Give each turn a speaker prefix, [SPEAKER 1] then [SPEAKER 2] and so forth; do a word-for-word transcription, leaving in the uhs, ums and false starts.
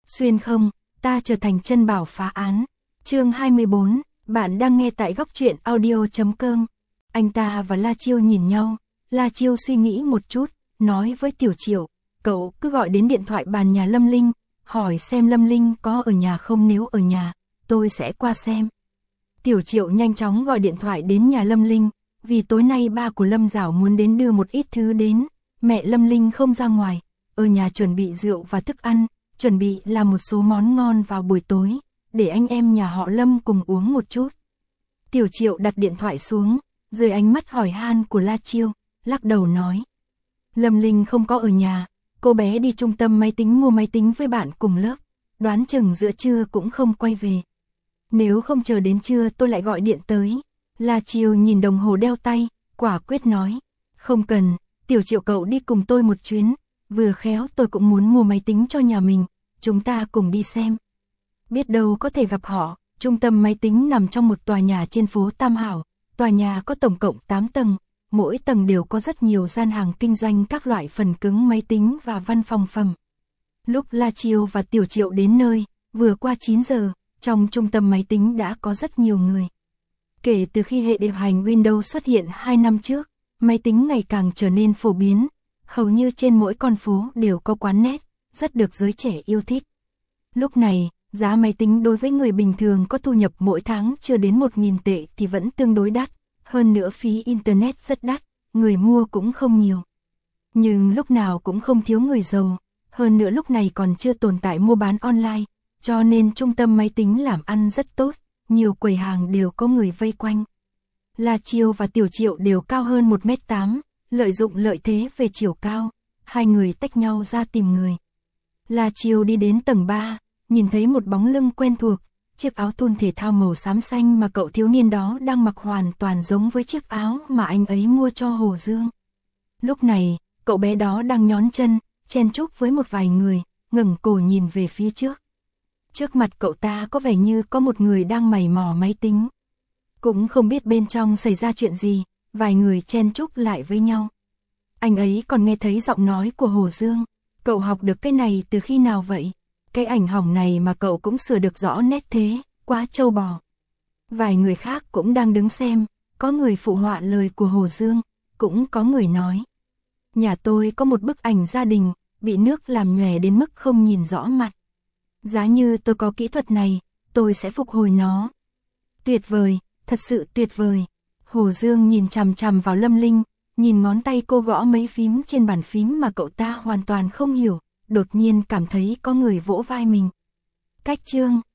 [SPEAKER 1] Xuyên không, ta trở thành chân bảo phá án. Chương hai mươi bốn, bạn đang nghe tại góc truyện audio chấm com. Anh ta và La Chiêu nhìn nhau, La Chiêu suy nghĩ một chút, nói với Tiểu Triệu, cậu cứ gọi đến điện thoại bàn nhà Lâm Linh, hỏi xem Lâm Linh có ở nhà không, nếu ở nhà, tôi sẽ qua xem. Tiểu Triệu nhanh chóng gọi điện thoại đến nhà Lâm Linh, vì tối nay ba của Lâm Giảo muốn đến đưa một ít thứ đến, mẹ Lâm Linh không ra ngoài, ở nhà chuẩn bị rượu và thức ăn, chuẩn bị làm một số món ngon vào buổi tối, để anh em nhà họ Lâm cùng uống một chút. Tiểu Triệu đặt điện thoại xuống, dưới ánh mắt hỏi han của La Chiêu, lắc đầu nói. Lâm Linh không có ở nhà, cô bé đi trung tâm máy tính mua máy tính với bạn cùng lớp, đoán chừng giữa trưa cũng không quay về. Nếu không chờ đến trưa tôi lại gọi điện tới. La Chiêu nhìn đồng hồ đeo tay, quả quyết nói. Không cần, Tiểu Triệu cậu đi cùng tôi một chuyến, vừa khéo tôi cũng muốn mua máy tính cho nhà mình, chúng ta cùng đi xem. Biết đâu có thể gặp họ. Trung tâm máy tính nằm trong một tòa nhà trên phố Tam Hảo, tòa nhà có tổng cộng tám tầng, mỗi tầng đều có rất nhiều gian hàng kinh doanh các loại phần cứng máy tính và văn phòng phẩm. Lúc La Chiêu và Tiểu Triệu đến nơi, vừa qua chín giờ, trong trung tâm máy tính đã có rất nhiều người. Kể từ khi hệ điều hành Windows xuất hiện hai năm trước, máy tính ngày càng trở nên phổ biến, hầu như trên mỗi con phố đều có quán net, rất được giới trẻ yêu thích. Lúc này, giá máy tính đối với người bình thường có thu nhập mỗi tháng chưa đến một nghìn tệ thì vẫn tương đối đắt, hơn nữa phí Internet rất đắt, người mua cũng không nhiều. Nhưng lúc nào cũng không thiếu người giàu, hơn nữa lúc này còn chưa tồn tại mua bán online, cho nên trung tâm máy tính làm ăn rất tốt, nhiều quầy hàng đều có người vây quanh. La Chiêu và Tiểu Triệu đều cao hơn một mét tám, lợi dụng lợi thế về chiều cao, hai người tách nhau ra tìm người. La Chiêu đi đến tầng ba, nhìn thấy một bóng lưng quen thuộc, chiếc áo thun thể thao màu xám xanh mà cậu thiếu niên đó đang mặc hoàn toàn giống với chiếc áo mà anh ấy mua cho Hồ Dương. Lúc này, cậu bé đó đang nhón chân, chen chúc với một vài người, ngẩng cổ nhìn về phía trước. Trước mặt cậu ta có vẻ như có một người đang mày mò máy tính. Cũng không biết bên trong xảy ra chuyện gì, vài người chen chúc lại với nhau. Anh ấy còn nghe thấy giọng nói của Hồ Dương. Cậu học được cái này từ khi nào vậy? Cái ảnh hỏng này mà cậu cũng sửa được rõ nét thế, quá trâu bò. Vài người khác cũng đang đứng xem, có người phụ họa lời của Hồ Dương, cũng có người nói. Nhà tôi có một bức ảnh gia đình, bị nước làm nhòe đến mức không nhìn rõ mặt. Giá như tôi có kỹ thuật này, tôi sẽ phục hồi nó. Tuyệt vời, thật sự tuyệt vời. Hồ Dương nhìn chằm chằm vào Lâm Linh, nhìn ngón tay cô gõ mấy phím trên bàn phím mà cậu ta hoàn toàn không hiểu, đột nhiên cảm thấy có người vỗ vai mình. Cách chương